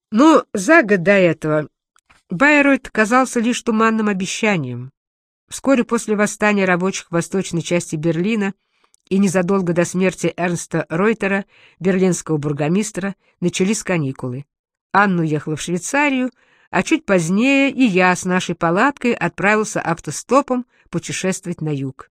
Но за год до этого Байройт казался лишь туманным обещанием. Вскоре после восстания рабочих в восточной части Берлина и незадолго до смерти Эрнста Ройтера, берлинского бургомистра, начались каникулы. Анна уехала в Швейцарию, а чуть позднее и я с нашей палаткой отправился автостопом путешествовать на юг.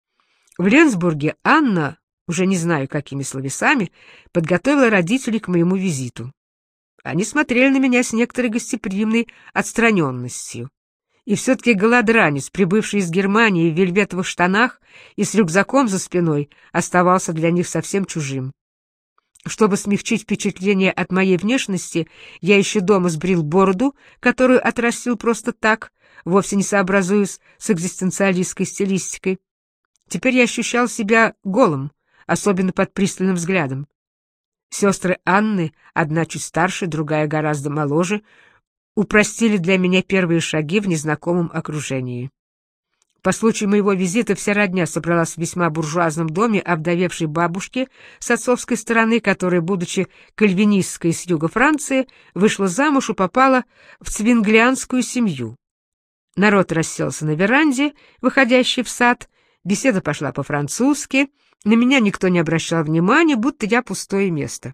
В Ленсбурге Анна, уже не знаю какими словесами, подготовила родителей к моему визиту. Они смотрели на меня с некоторой гостеприимной отстраненностью. И все-таки голодранец, прибывший из Германии в вельветовых штанах и с рюкзаком за спиной, оставался для них совсем чужим. Чтобы смягчить впечатление от моей внешности, я еще дома сбрил бороду, которую отрастил просто так, вовсе не сообразуясь с экзистенциалистской стилистикой. Теперь я ощущал себя голым, особенно под пристальным взглядом. Сестры Анны, одна чуть старше, другая гораздо моложе, упростили для меня первые шаги в незнакомом окружении. По случаю моего визита вся родня собралась в весьма буржуазном доме овдовевшей бабушки с отцовской стороны, которая, будучи кальвинистской с юга Франции, вышла замуж и попала в цвинглианскую семью. Народ расселся на веранде, выходящей в сад, беседа пошла по-французски, на меня никто не обращал внимания, будто я пустое место.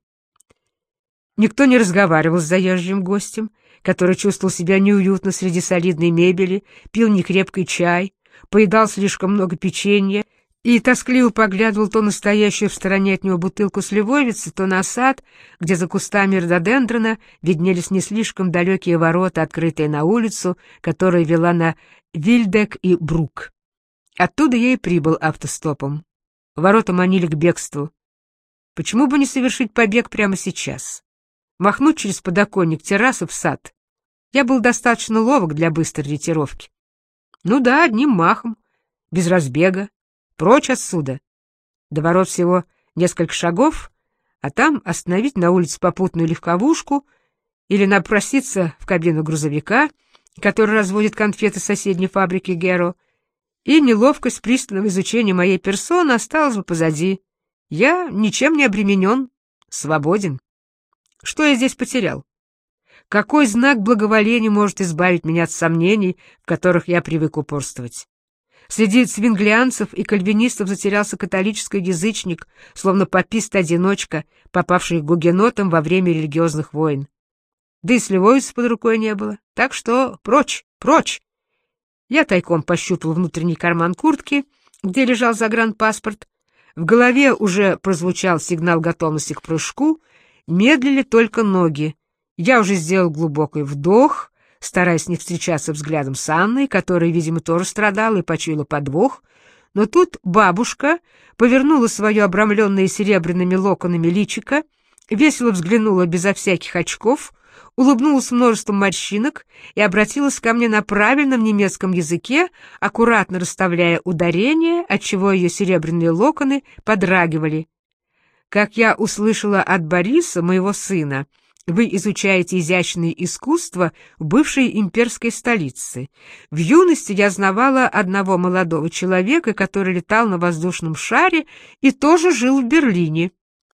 Никто не разговаривал с заезжим гостем, который чувствовал себя неуютно среди солидной мебели, пил некрепкий чай, поедал слишком много печенья и тоскливо поглядывал то на стоящую в стороне от него бутылку сливовицы, то на сад, где за кустами рододендрона виднелись не слишком далекие ворота, открытые на улицу, которая вела на Вильдек и Брук. Оттуда я и прибыл автостопом. Ворота манили к бегству. Почему бы не совершить побег прямо сейчас? Махнуть через подоконник террасы в сад. Я был достаточно ловок для быстрой ретировки. Ну да, одним махом, без разбега, прочь отсюда. До ворот всего несколько шагов, а там остановить на улице попутную легковушку или напроситься в кабину грузовика, который разводит конфеты соседней фабрики Геро, и неловкость пристального изучения моей персоны осталась бы позади. Я ничем не обременен, свободен. Что я здесь потерял? Какой знак благоволения может избавить меня от сомнений, в которых я привык упорствовать? Среди цвинглианцев и кальвинистов затерялся католический язычник, словно попист-одиночка, попавший к гугенотам во время религиозных войн. Да и сливовицы под рукой не было, так что прочь, прочь! Я тайком пощупал внутренний карман куртки, где лежал загранпаспорт. В голове уже прозвучал сигнал готовности к прыжку, медлили только ноги. Я уже сделал глубокий вдох, стараясь не встречаться взглядом с Анной, которая, видимо, тоже страдала и почуяла подвох, но тут бабушка повернула свое обрамленное серебряными локонами личико, весело взглянула безо всяких очков, улыбнулась множеством морщинок и обратилась ко мне на правильном немецком языке, аккуратно расставляя ударения, отчего ее серебряные локоны подрагивали. Как я услышала от Бориса, моего сына, вы изучаете изящные искусства в бывшей имперской столице. В юности я знавала одного молодого человека, который летал на воздушном шаре и тоже жил в Берлине.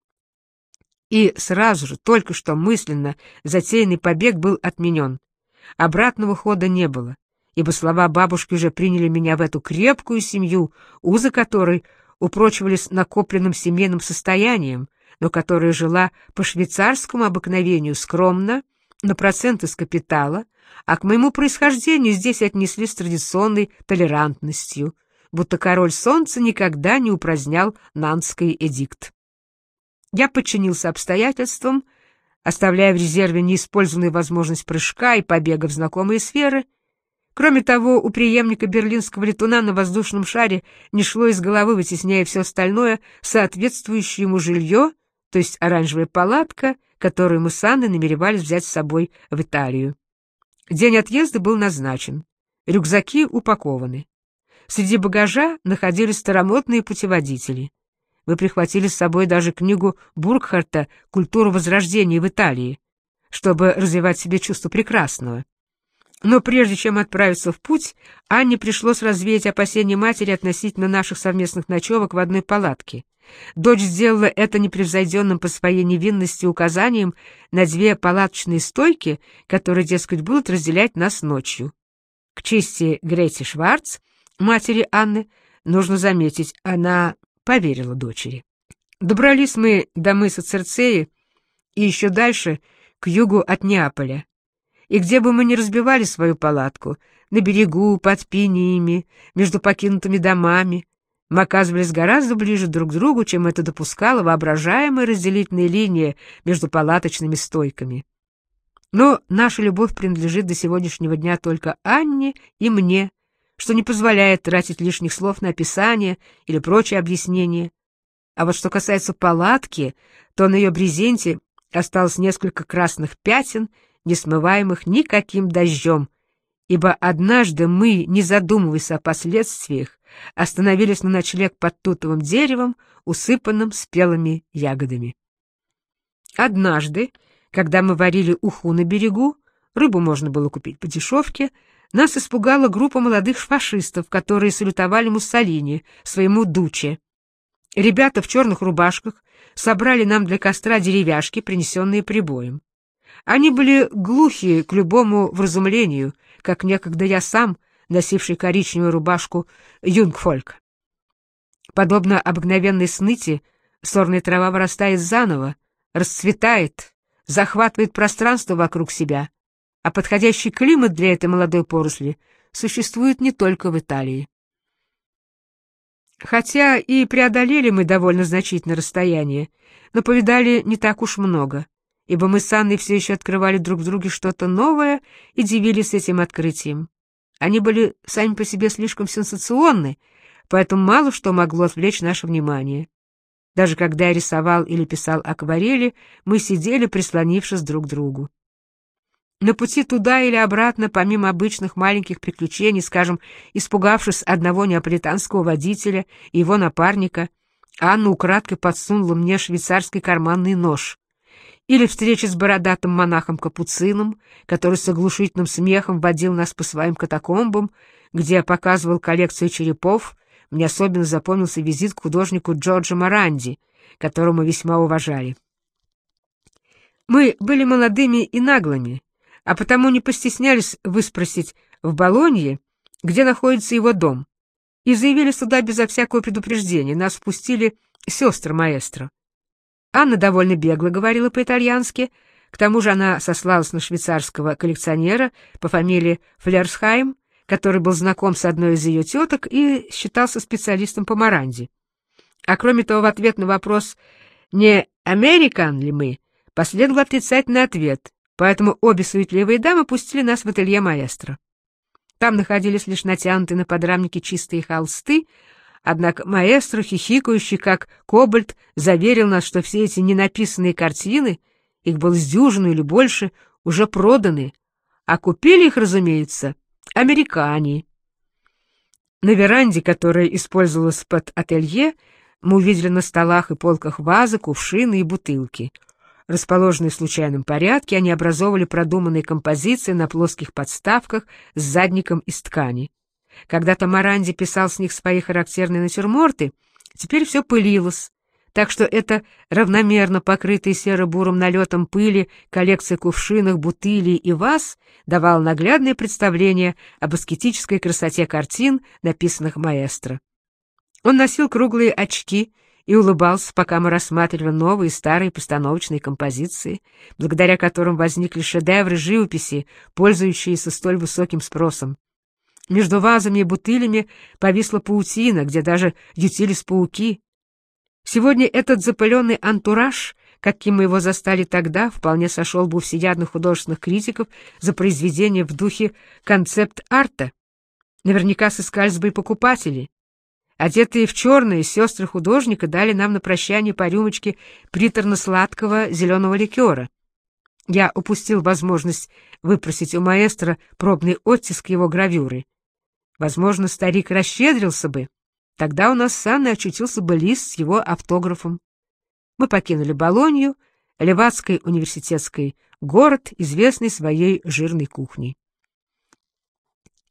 И сразу же, только что мысленно, затеянный побег был отменен. Обратного хода не было, ибо слова бабушки уже приняли меня в эту крепкую семью, узы которой упрочивались накопленным семейным состоянием, но которая жила по швейцарскому обыкновению скромно, на проценты с капитала, а к моему происхождению здесь отнеслись с традиционной толерантностью, будто король солнца никогда не упразднял Нантский эдикт. Я подчинился обстоятельствам, оставляя в резерве неиспользованную возможность прыжка и побега в знакомые сферы. Кроме того, у преемника берлинского летуна на воздушном шаре не шло из головы, вытесняя все остальное, соответствующее ему жилье, то есть оранжевая палатка, которую мы с Анной намеревались взять с собой в Италию. День отъезда был назначен. Рюкзаки упакованы. Среди багажа находились старомодные путеводители. Мы прихватили с собой даже книгу Буркхарта «Культура Возрождения в Италии», чтобы развивать в себе чувство прекрасного. Но прежде чем отправиться в путь, Анне пришлось развеять опасения матери относительно наших совместных ночевок в одной палатке. Дочь сделала это непревзойденным по своей невинности указанием на 2 палаточные стойки, которые, дескать, будут разделять нас ночью. К чести Грети Шварц, матери Анны, нужно заметить, она поверила дочери. Добрались мы до мыса Цирцеи и еще дальше, к югу от Неаполя. И где бы мы ни разбивали свою палатку, на берегу, под пиниями, между покинутыми домами, мы оказывались гораздо ближе друг к другу, чем это допускала воображаемая разделительная линия между палаточными стойками. Но наша любовь принадлежит до сегодняшнего дня только Анне и мне, что не позволяет тратить лишних слов на описание или прочие объяснения. А вот что касается палатки, то на ее брезенте осталось несколько красных пятен, не смываемых никаким дождем, ибо однажды мы, не задумываясь о последствиях, остановились на ночлег под тутовым деревом, усыпанным спелыми ягодами. Однажды, когда мы варили уху на берегу, рыбу можно было купить по дешевке, нас испугала группа молодых фашистов, которые салютовали Муссолини, своему дуче. Ребята в черных рубашках собрали нам для костра деревяшки, принесенные прибоем. Они были глухи к любому вразумлению, как некогда я сам, носивший коричневую рубашку юнгфольк. Подобно обыкновенной сныти, сорная трава вырастает заново, расцветает, захватывает пространство вокруг себя, а подходящий климат для этой молодой поросли существует не только в Италии. Хотя и преодолели мы довольно значительное расстояние, но повидали не так уж много, ибо мы с Анной все еще открывали друг в друге что-то новое и дивились этим открытием. Они были сами по себе слишком сенсационны, поэтому мало что могло отвлечь наше внимание. Даже когда я рисовал или писал акварели, мы сидели, прислонившись друг к другу. На пути туда или обратно, помимо обычных маленьких приключений, скажем, испугавшись одного неаполитанского водителя и его напарника, Анна украдкой подсунула мне швейцарский карманный нож. Или встреча с бородатым монахом-капуцином, который с оглушительным смехом водил нас по своим катакомбам, где показывал коллекцию черепов. Мне особенно запомнился визит к художнику Джорджо Моранди, которого мы весьма уважали. Мы были молодыми и наглыми, а потому не постеснялись выспросить в Болонье, где находится его дом, и заявили сюда безо всякого предупреждения. Нас впустили сестры маэстро. Анна довольно бегло говорила по-итальянски, к тому же она сослалась на швейцарского коллекционера по фамилии Флерсхайм, который был знаком с одной из ее теток и считался специалистом по Моранди. А кроме того, в ответ на вопрос, не американ ли мы, последовал отрицательный ответ, поэтому обе суетливые дамы пустили нас в ателье маэстро. Там находились лишь натянутые на подрамнике чистые холсты, однако маэстро, хихикающий как кобальт, заверил нас, что все эти ненаписанные картины, их было с дюжину или больше, уже проданы, а купили их, разумеется, американе. На веранде, которая использовалась под ателье, мы увидели на столах и полках вазы, кувшины и бутылки. Расположенные в случайном порядке, они образовывали продуманные композиции на плоских подставках с задником из ткани. Когда-то Моранди писал с них свои характерные натюрморты, теперь все пылилось, так что эта равномерно покрытая серо-бурым налетом пыли коллекция кувшинов, бутылей и ваз давала наглядное представление об аскетической красоте картин, написанных маэстро. Он носил круглые очки и улыбался, пока мы рассматривали новые и старые постановочные композиции, благодаря которым возникли шедевры живописи, пользующиеся столь высоким спросом. Между вазами и бутылями повисла паутина, где даже ютились пауки. Сегодня этот запыленный антураж, каким мы его застали тогда, вполне сошел бы у всеядных художественных критиков за произведение в духе концепт-арта. Наверняка сыскались бы и покупатели. Одетые в черное, сестры художника дали нам на прощание по рюмочке приторно-сладкого зеленого ликера. Я упустил возможность выпросить у маэстро пробный оттиск его гравюры. Возможно, старик расщедрился бы. Тогда у нас с Анной очутился бы лист с его автографом. Мы покинули Болонью, Левадский университетский город, известный своей жирной кухней.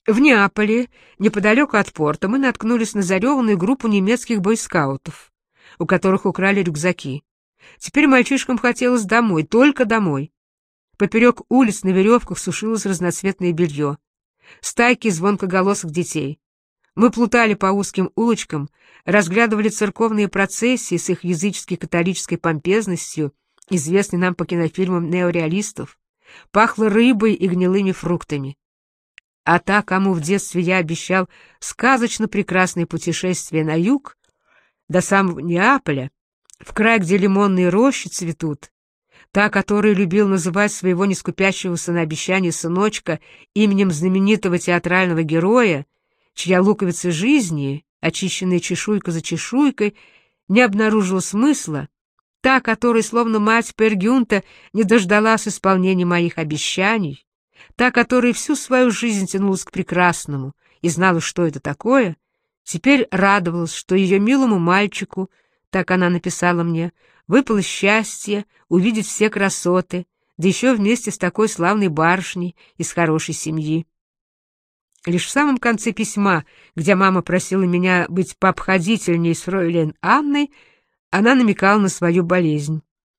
В Неаполе, неподалеку от порта, мы наткнулись на зареванную группу немецких бойскаутов, у которых украли рюкзаки. Теперь мальчишкам хотелось домой, только домой. Поперек улиц на веревках сушилось разноцветное белье. Стайки звонкоголосых детей. Мы плутали по узким улочкам, разглядывали церковные процессии с их язычески-католической помпезностью, известной нам по кинофильмам неореалистов. Пахло рыбой и гнилыми фруктами. А та, кому в детстве я обещал сказочно прекрасное путешествие на юг, до самого Неаполя, в край, где лимонные рощи цветут, та, которую любил называть своего нескупящегося на обещание сыночка именем знаменитого театрального героя, чья луковица жизни, очищенная чешуйка за чешуйкой, не обнаружила смысла, та, которая, словно мать Пергюнта, не дождалась исполнения моих обещаний, та, которая всю свою жизнь тянулась к прекрасному и знала, что это такое, теперь радовалась, что ее милому мальчику, так она написала мне, выпало счастье увидеть все красоты, да еще вместе с такой славной барышней из хорошей семьи. Лишь в самом конце письма, где мама просила меня быть пообходительней с фройлен Анной, она намекала на свою болезнь.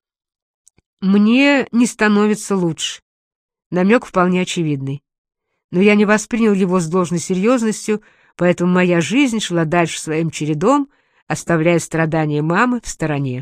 «Мне не становится лучше». Намек вполне очевидный. Но я не воспринял его с должной серьезностью, поэтому моя жизнь шла дальше своим чередом, оставляя страдания мамы в стороне.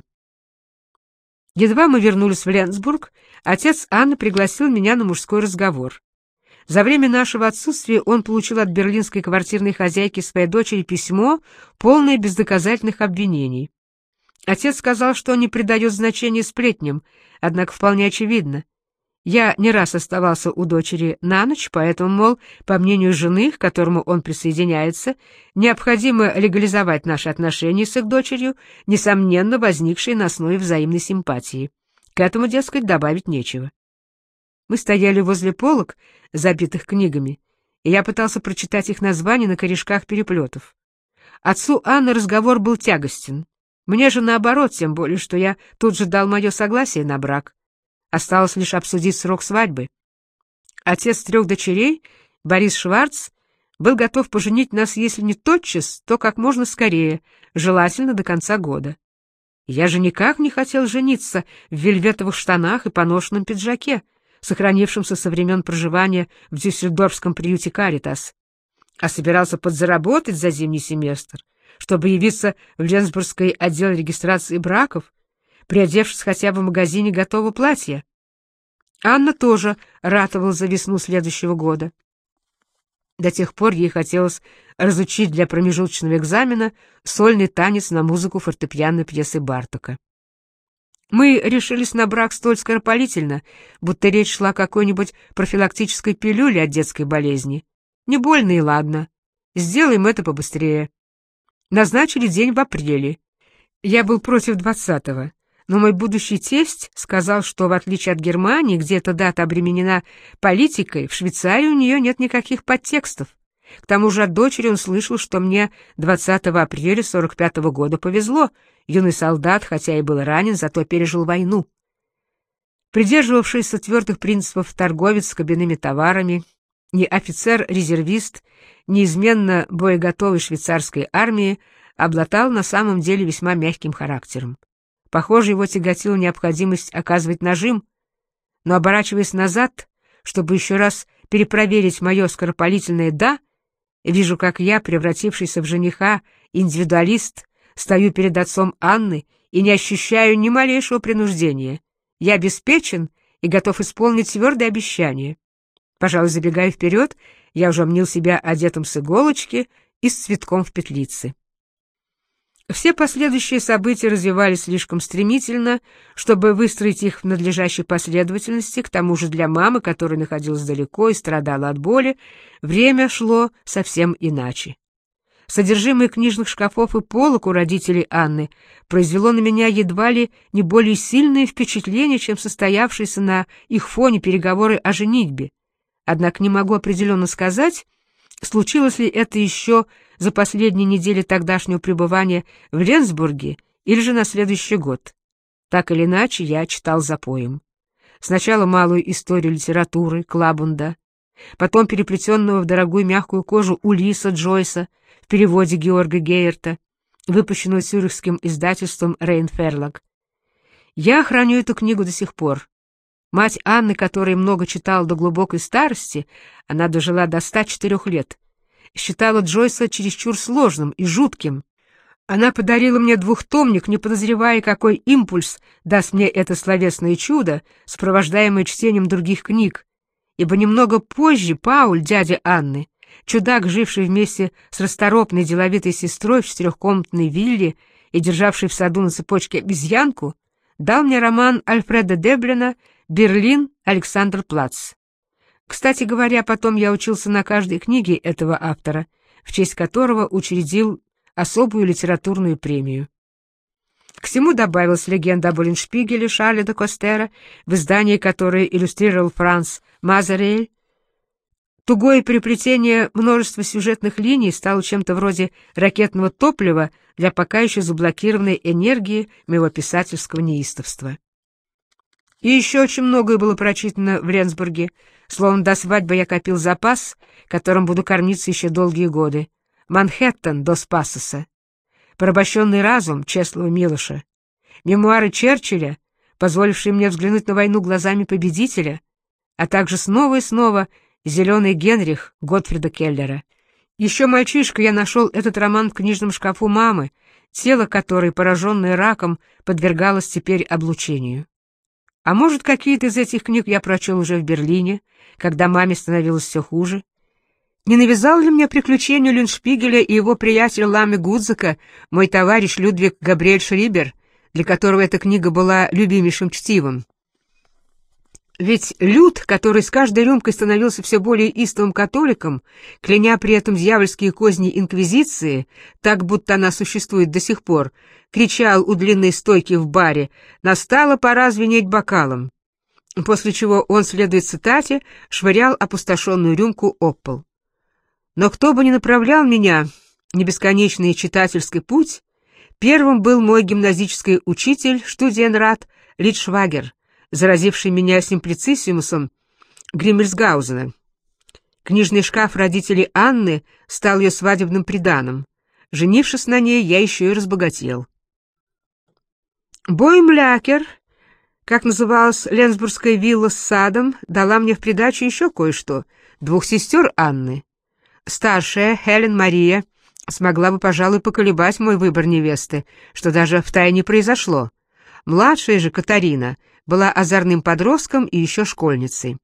Едва мы вернулись в Ленсбург, отец Анны пригласил меня на мужской разговор. За время нашего отсутствия он получил от берлинской квартирной хозяйки своей дочери письмо, полное бездоказательных обвинений. Отец сказал, что он не придает значения сплетням, однако вполне очевидно. Я не раз оставался у дочери на ночь, поэтому, мол, по мнению жены, к которому он присоединяется, необходимо легализовать наши отношения с их дочерью, несомненно возникшие на основе взаимной симпатии. К этому, дескать, добавить нечего. Мы стояли возле полок, забитых книгами, и я пытался прочитать их названия на корешках переплетов. Отцу Анны разговор был тягостен. Мне же наоборот, тем более, что я тут же дал мое согласие на брак. Осталось лишь обсудить срок свадьбы. Отец 3 дочерей, Борис Шварц, был готов поженить нас, если не тотчас, то как можно скорее, желательно до конца года. Я же никак не хотел жениться в вельветовых штанах и поношенном пиджаке, сохранившемся со времен проживания в дюссельдорфском приюте «Каритас», а собирался подзаработать за зимний семестр, чтобы явиться в Ленсбургский отдел регистрации браков, приодевшись хотя бы в магазине готового платья. Анна тоже ратовала за весну следующего года. До тех пор ей хотелось разучить для промежуточного экзамена сольный танец на музыку фортепианной пьесы Бартока. Мы решились на брак столь скоропалительно, будто речь шла о какой-нибудь профилактической пилюле от детской болезни. Не больно и ладно. Сделаем это побыстрее. Назначили день в апреле. Я был против 20-го. Но мой будущий тесть сказал, что, в отличие от Германии, где эта дата обременена политикой, в Швейцарии у нее нет никаких подтекстов. К тому же от дочери он слышал, что мне 20 апреля 45-го года повезло. Юный солдат, хотя и был ранен, зато пережил войну. Придерживавшийся твердых принципов торговец с кабинными товарами, ни офицер-резервист, неизменно боеготовой швейцарской армии, обладал на самом деле весьма мягким характером. Похоже, его тяготила необходимость оказывать нажим, но, оборачиваясь назад, чтобы еще раз перепроверить мое скоропалительное «да», вижу, как я, превратившийся в жениха, индивидуалист, стою перед отцом Анны и не ощущаю ни малейшего принуждения. Я обеспечен и готов исполнить твердое обещание. Пожалуй, забегая вперед, я уже мнил себя одетым с иголочки и с цветком в петлице. Все последующие события развивались слишком стремительно, чтобы выстроить их в надлежащей последовательности, к тому же для мамы, которая находилась далеко и страдала от боли, время шло совсем иначе. Содержимое книжных шкафов и полок у родителей Анны произвело на меня едва ли не более сильное впечатление, чем состоявшиеся на их фоне переговоры о женитьбе. Однако не могу определенно сказать, случилось ли это еще за последние недели тогдашнего пребывания в Ленсбурге или же на следующий год. Так или иначе, я читал запоем. Сначала малую историю литературы Клабунда, потом переплетенного в дорогую мягкую кожу Улисса Джойса в переводе Георга Гейерта, выпущенного цюрихским издательством Рейн-Ферлаг. Я храню эту книгу до сих пор. Мать Анны, которая много читала до глубокой старости, она дожила до 104 лет, считала Джойса чересчур сложным и жутким. Она подарила мне двухтомник, не подозревая, какой импульс даст мне это словесное чудо, сопровождаемое чтением других книг, ибо немного позже Пауль, дядя Анны, чудак, живший вместе с расторопной деловитой сестрой в 4-комнатной вилле и державший в саду на цепочке обезьянку, дал мне роман Альфреда Деблена «Берлин, Александрплац». Кстати говоря, потом я учился на каждой книге этого автора, в честь которого учредил особую литературную премию. К всему добавилась легенда об Уллиншпигеле Шарля де Костера, в издании которое иллюстрировал Франц Мазерель. Тугое переплетение множества сюжетных линий стало чем-то вроде ракетного топлива для пока еще заблокированной энергии моего писательского неистовства. И еще очень многое было прочитано в Ленсбурге, словно до свадьбы я копил запас, которым буду кормиться еще долгие годы. «Манхэттен» Дос Пасоса, «Порабощенный разум» Чеслова Милоша, мемуары Черчилля, позволившие мне взглянуть на войну глазами победителя, а также снова и снова «Зеленый Генрих» Готфрида Келлера. Еще мальчишкой я нашел этот роман в книжном шкафу мамы, тело которой, пораженное раком, подвергалось теперь облучению. А может, какие-то из этих книг я прочел уже в Берлине, когда маме становилось все хуже? Не навязал ли мне приключения Уллиншпигеля и его приятеля Ламы Гудзака мой товарищ Людвиг Габриэль Шрибер, для которого эта книга была любимейшим чтивом? Ведь Люд, который с каждой рюмкой становился все более истовым католиком, кляня при этом дьявольские козни Инквизиции, так будто она существует до сих пор, кричал у длинной стойки в баре: «Настала пора звенеть бокалом», после чего он, следуя цитате, швырял опустошенную рюмку об пол. Но кто бы ни направлял меня на бесконечный читательский путь, первым был мой гимназический учитель, штудиенрат Литшвагер, заразивший меня симплицисимусом Гриммельсгаузена. Книжный шкаф родителей Анны стал ее свадебным приданым. Женившись на ней, я еще и разбогател. Боймлякер, как называлась ленсбургская вилла с садом, дала мне в придачу еще кое-что — 2 сестер Анны. Старшая, Хелен Мария, смогла бы, пожалуй, поколебать мой выбор невесты, что даже втайне произошло. Младшая же, Катарина, была озорным подростком и еще школьницей.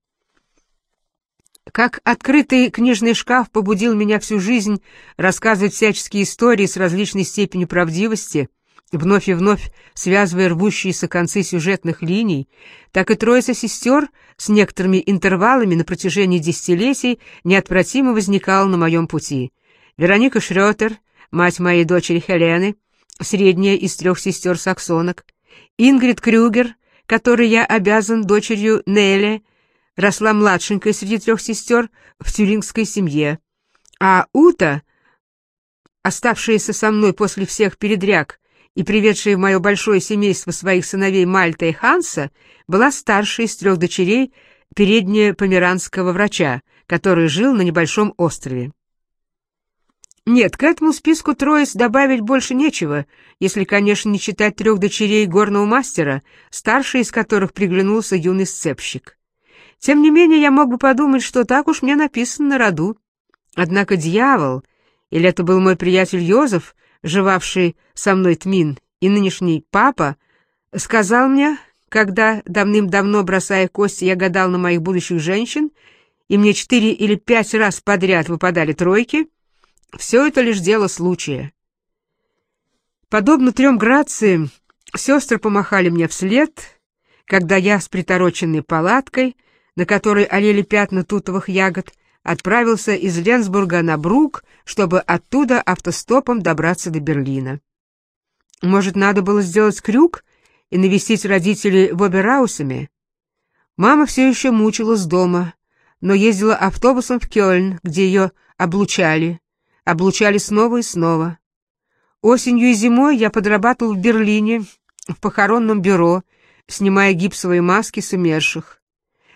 Как открытый книжный шкаф побудил меня всю жизнь рассказывать всяческие истории с различной степенью правдивости, вновь и вновь связывая рвущиеся концы сюжетных линий, так и троица сестер с некоторыми интервалами на протяжении десятилетий неотвратимо возникала на моем пути. Вероника Шрётер, мать моей дочери Хелены, средняя из 3 сестер-саксонок, Ингрид Крюгер, которой я обязан дочерью Нелли, росла младшенькой среди 3 сестер в тюрингской семье, а Ута, оставшаяся со мной после всех передряг и приведшая в мое большое семейство своих сыновей Мальта и Ханса, была старшей из 3 дочерей переднепомеранского врача, который жил на небольшом острове. Нет, к этому списку троиц добавить больше нечего, если, конечно, не считать 3 дочерей горного мастера, старшей из которых приглянулся юный сцепщик. Тем не менее, я мог бы подумать, что так уж мне написано на роду. Однако дьявол, или это был мой приятель Йозеф, живавший со мной тмин, и нынешний папа, сказал мне, когда давным-давно, бросая кости, я гадал на моих будущих женщин, и мне 4 или 5 раз подряд выпадали тройки, все это лишь дело случая. Подобно 3 грациям, сестры помахали мне вслед, когда я с притороченной палаткой, на которой олели пятна тутовых ягод, отправился из Ленсбурга на Брук, чтобы оттуда автостопом добраться до Берлина. Может, надо было сделать крюк и навестить родителей в Оберраусеме? Мама все еще мучилась дома, но ездила автобусом в Кёльн, где ее облучали снова и снова. Осенью и зимой я подрабатывал в Берлине, в похоронном бюро, снимая гипсовые маски с умерших.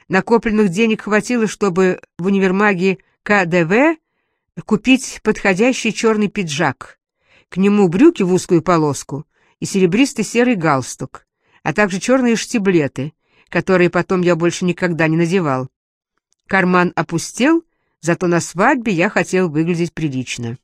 Накопленных денег хватило, чтобы в универмаге КДВ купить подходящий черный пиджак, к нему брюки в узкую полоску и серебристый серый галстук, а также черные штиблеты, которые потом я больше никогда не надевал. Карман опустел, зато на свадьбе я хотел выглядеть прилично.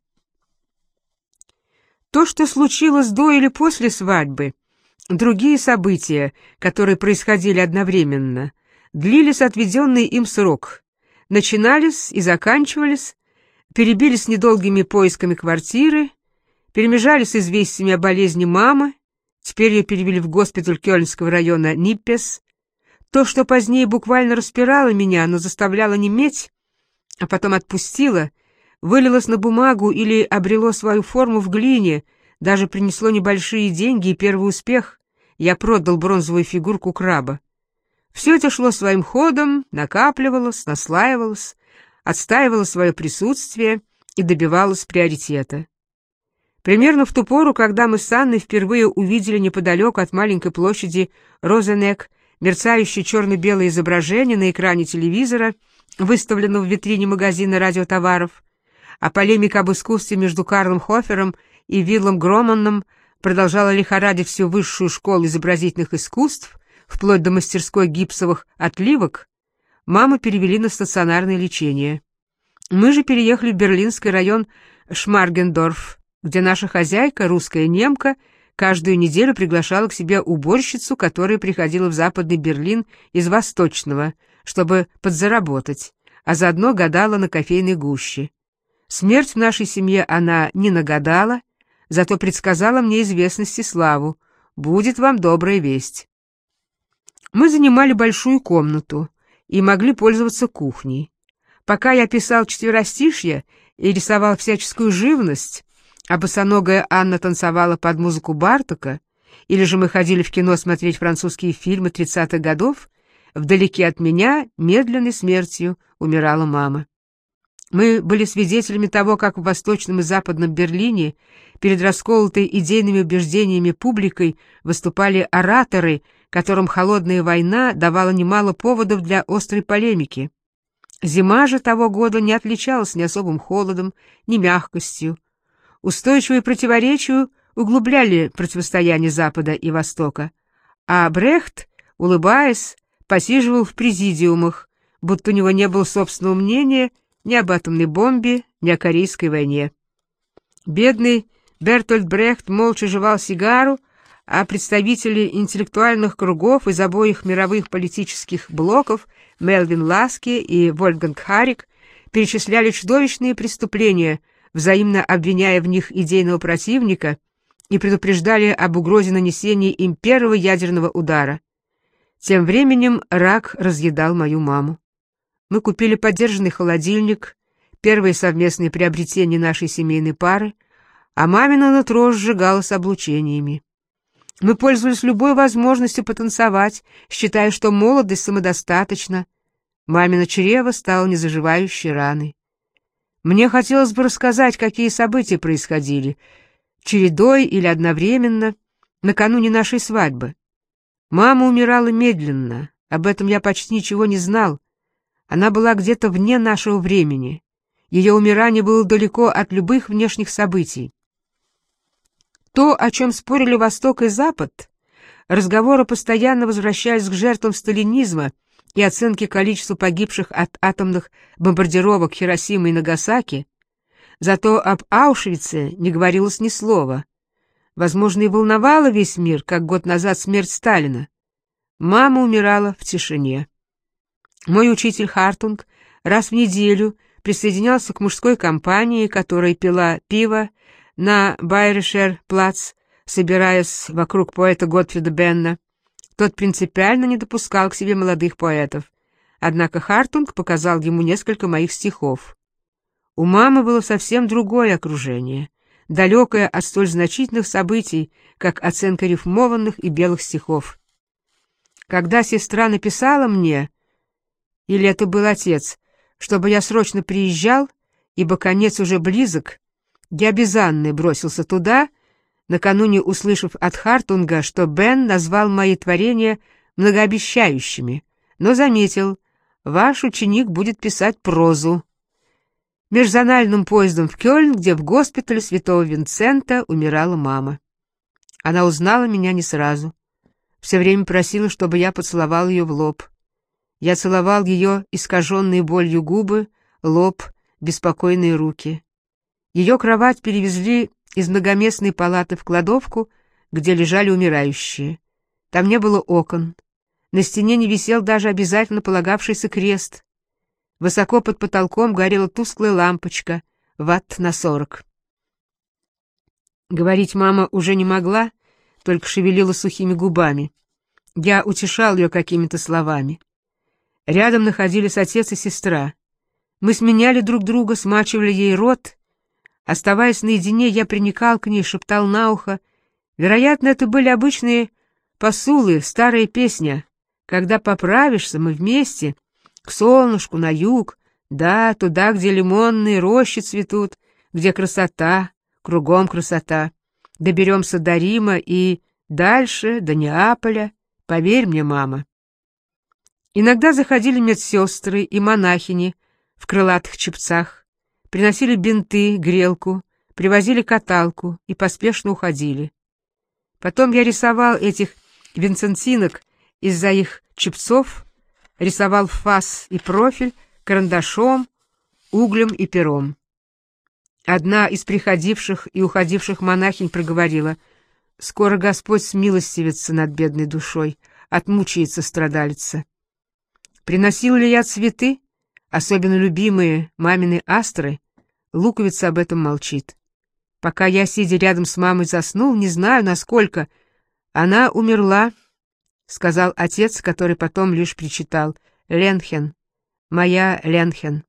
То, что случилось до или после свадьбы, другие события, которые происходили одновременно, длились отведенный им срок, начинались и заканчивались, перебились недолгими поисками квартиры, перемежались известиями о болезни мамы, теперь ее перевели в госпиталь Кёльнского района Ниппес. То, что позднее буквально распирало меня, но заставляло неметь, а потом отпустило, вылилось на бумагу или обрело свою форму в глине, даже принесло небольшие деньги и первый успех. Я продал бронзовую фигурку краба. Все это шло своим ходом, накапливалось, наслаивалось, отстаивало свое присутствие и добивалось приоритета. Примерно в ту пору, когда мы с Анной впервые увидели неподалеку от маленькой площади Розенек мерцающее черно-белое изображение на экране телевизора, выставленного в витрине магазина радиотоваров, а полемика об искусстве между Карлом Хофером и Виллом Громанном продолжала лихорадить всю высшую школу изобразительных искусств, вплоть до мастерской гипсовых отливок, маму перевели на стационарное лечение. Мы же переехали в берлинский район Шмаргендорф, где наша хозяйка, русская немка, каждую неделю приглашала к себе уборщицу, которая приходила в Западный Берлин из Восточного, чтобы подзаработать, а заодно гадала на кофейной гуще. Смерть в нашей семье она не нагадала, зато предсказала мне известность и славу. Будет вам добрая весть. Мы занимали большую комнату и могли пользоваться кухней. Пока я писал четверостишья и рисовал всяческую живность, а босоногая Анна танцевала под музыку Бартока, или же мы ходили в кино смотреть французские фильмы 30-х годов, вдалеке от меня медленной смертью умирала мама. Мы были свидетелями того, как в Восточном и Западном Берлине перед расколотой идейными убеждениями публикой выступали ораторы, которым холодная война давала немало поводов для острой полемики. Зима же того года не отличалась ни особым холодом, ни мягкостью. Устойчивые противоречия углубляли противостояние Запада и Востока, а Брехт, улыбаясь, посиживал в президиумах, будто у него не было собственного мнения ни об атомной бомбе, ни о Корейской войне. Бедный Бертольд Брехт молча жевал сигару, а представители интеллектуальных кругов из обоих мировых политических блоков Мелвин Ласки и Вольфганг Харик перечисляли чудовищные преступления, взаимно обвиняя в них идейного противника, и предупреждали об угрозе нанесения им первого ядерного удара. Тем временем рак разъедал мою маму. Мы купили подержанный холодильник, первое совместное приобретение нашей семейной пары, а мамино нутро сжигалось облучениями. Мы пользовались любой возможностью потанцевать, считая, что молодость самодостаточна. Мамино чрево стало незаживающей раной. Мне хотелось бы рассказать, какие события происходили, чередой или одновременно, накануне нашей свадьбы. Мама умирала медленно, об этом я почти ничего не знал. Она была где-то вне нашего времени. Ее умирание было далеко от любых внешних событий. То, о чем спорили Восток и Запад, разговоры постоянно возвращались к жертвам сталинизма и оценке количества погибших от атомных бомбардировок Хиросимы и Нагасаки, зато об Аушвице не говорилось ни слова. Возможно, и волновала весь мир, как год назад смерть Сталина. Мама умирала в тишине. Мой учитель Хартунг раз в неделю присоединялся к мужской компании, которая пила пиво на Байеришер-плац, собираясь вокруг поэта Готфрида Бенна. Тот принципиально не допускал к себе молодых поэтов, однако Хартунг показал ему несколько моих стихов. У мамы было совсем другое окружение, далекое от столь значительных событий, как оценка рифмованных и белых стихов. Когда сестра написала мне, или это был отец, чтобы я срочно приезжал, ибо конец уже близок, я без Анны бросился туда, накануне услышав от Хартунга, что Бен назвал мои творения многообещающими, но заметил, ваш ученик будет писать прозу. Межзональным поездом в Кёльн, где в госпитале Святого Винсента умирала мама. Она узнала меня не сразу. Все время просила, чтобы я поцеловал ее в лоб. Я целовал ее искаженные болью губы, лоб, беспокойные руки. Ее кровать перевезли из многоместной палаты в кладовку, где лежали умирающие. Там не было окон. На стене не висел даже обязательно полагавшийся крест. Высоко под потолком горела тусклая лампочка, ватт на 40. Говорить мама уже не могла, только шевелила сухими губами. Я утешал ее какими-то словами. Рядом находились отец и сестра. Мы сменяли друг друга, смачивали ей рот. Оставаясь наедине, я приникал к ней, шептал на ухо. Вероятно, это были обычные посулы, старая песня. Когда поправишься, мы вместе, к солнышку, на юг, да, туда, где лимонные рощи цветут, где красота, кругом красота. Доберемся до Рима и дальше, до Неаполя. Поверь мне, мама. Иногда заходили медсестры и монахини в крылатых чепцах, приносили бинты, грелку, привозили каталку и поспешно уходили. Потом я рисовал этих винсентинок из-за их чепцов, рисовал фас и профиль карандашом, углем и пером. Одна из приходивших и уходивших монахинь проговорила: «Скоро Господь смилостивится над бедной душой, отмучается страдалица». Приносил ли я цветы, особенно любимые мамины астры, луковица об этом молчит. Пока я, сидя рядом с мамой, заснул, не знаю, насколько. Она умерла, — сказал отец, который потом лишь причитал: «Ленхен, моя Ленхен».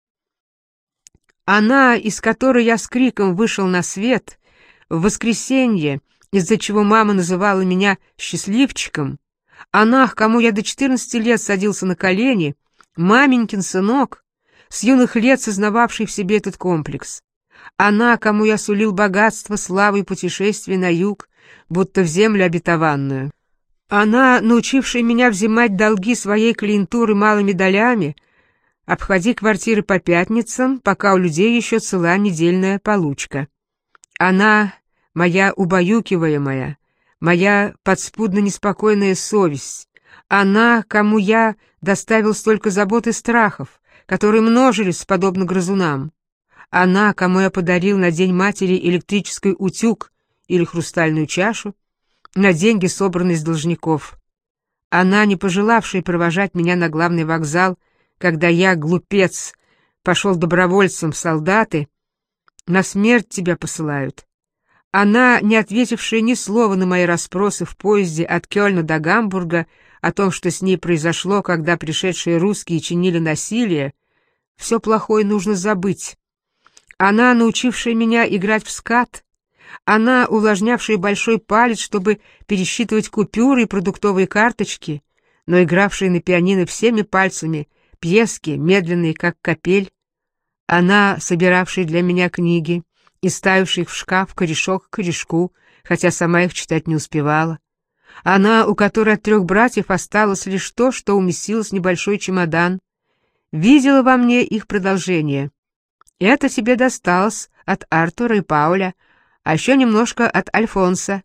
Она, из которой я с криком вышел на свет, в воскресенье, из-за чего мама называла меня счастливчиком, она, к кому я до 14 лет садился на колени, маменькин сынок, с юных лет сознававший в себе этот комплекс. Она, кому я сулил богатство, славу и путешествие на юг, будто в землю обетованную. Она, научившая меня взимать долги своей клиентуры малыми долями, обходи квартиры по пятницам, пока у людей еще цела недельная получка. Она, моя убаюкиваемая, моя подспудно неспокойная совесть. Она, кому я доставил столько забот и страхов, которые множились, подобно грызунам. Она, кому я подарил на День матери электрический утюг или хрустальную чашу, на деньги, собранные с должников. Она, не пожелавшая провожать меня на главный вокзал, когда я, глупец, пошел добровольцем в солдаты, на смерть тебя посылают. Она, не ответившая ни слова на мои расспросы в поезде от Кёльна до Гамбурга о том, что с ней произошло, когда пришедшие русские чинили насилие, все плохое нужно забыть. Она, научившая меня играть в скат, она, увлажнявшая большой палец, чтобы пересчитывать купюры и продуктовые карточки, но игравшая на пианино всеми пальцами, пьески, медленные, как капель. Она, собиравшая для меня книги и ставившая их в шкаф корешок к корешку, хотя сама их читать не успевала. Она, у которой от 3 братьев осталось лишь то, что уместилось в небольшой чемодан, видела во мне их продолжение. Это себе досталось от Артура и Пауля, а еще немножко от Альфонса.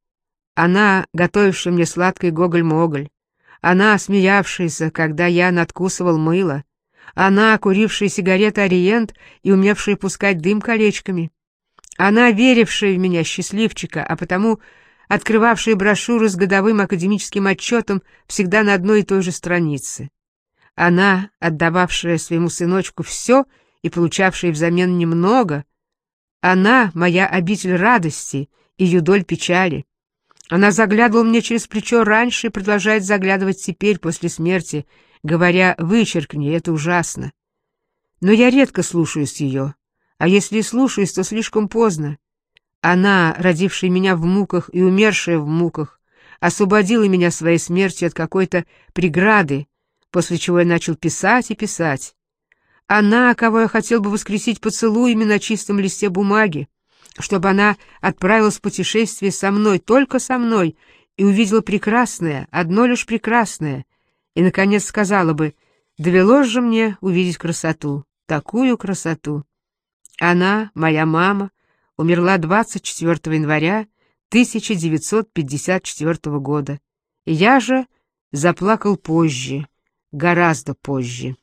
Она, готовившая мне сладкий гоголь-моголь, она, смеявшаяся, когда я надкусывал мыло, она, курившая сигареты «Ориент» и умевшая пускать дым колечками, она, верившая в меня, счастливчика, а потому открывавшая брошюры с годовым академическим отчетом всегда на одной и той же странице. Она, отдававшая своему сыночку все и получавшая взамен немного. Она, моя обитель радости и юдоль печали. Она заглядывала мне через плечо раньше и продолжает заглядывать теперь, после смерти, говоря: «Вычеркни, это ужасно». Но я редко слушаюсь ее, а если и слушаюсь, то слишком поздно. Она, родившая меня в муках и умершая в муках, освободила меня своей смертью от какой-то преграды, после чего я начал писать и писать. Она, кого я хотел бы воскресить поцелуями на чистом листе бумаги, чтобы она отправилась в путешествие со мной, только со мной, и увидела прекрасное, одно лишь прекрасное, и, наконец, сказала бы: Довелось же мне увидеть красоту, такую красоту. Она, моя мама, умерла 24 января 1954 года. И я же заплакал позже, гораздо позже.